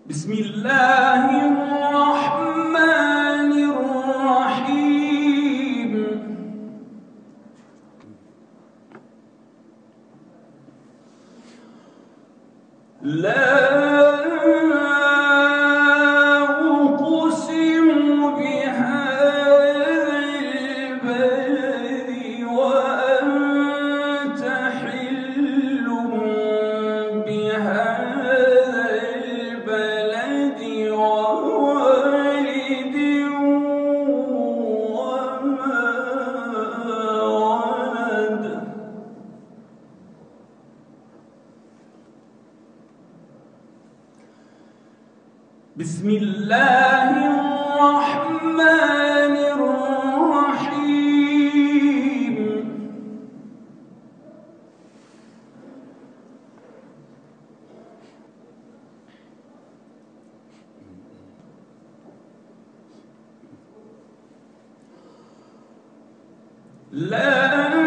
بسم الله الرحمن الرحيم. لا أقسم بهذا البلد وأنت حل بهذا البلد ووالد وما ولد. بسم الله الرحمن الرحيم. لا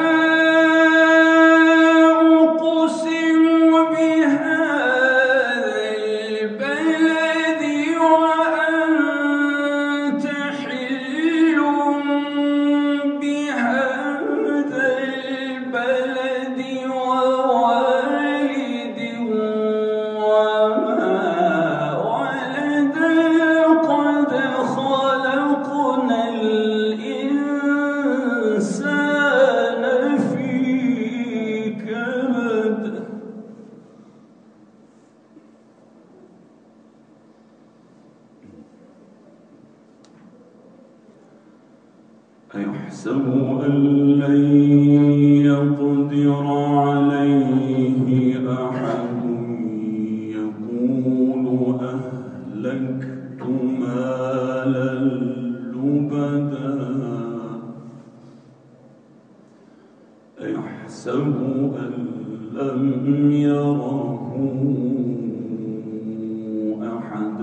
أيحسب أن لن يقدر عليه أحد يقول أهلكت مالا لبدا أيحسب أن لم يره أحد.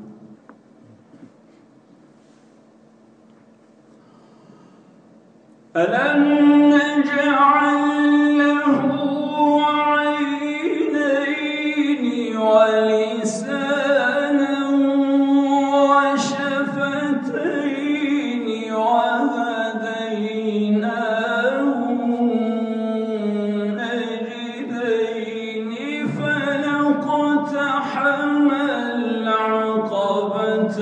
ألم نجعل له عينين ولسانا وشفتين وهديناه النجدين فلاقتحم العقبة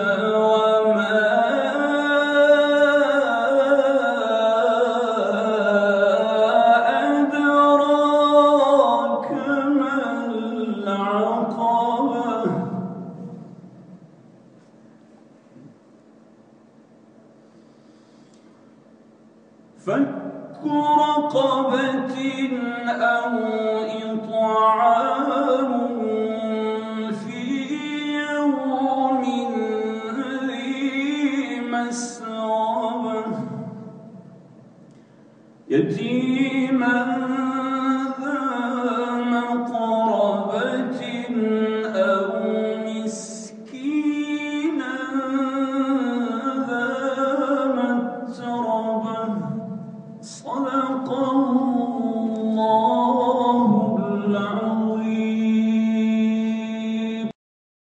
فك رقبة أو إطعام في يوم ذي مسغبة يتيما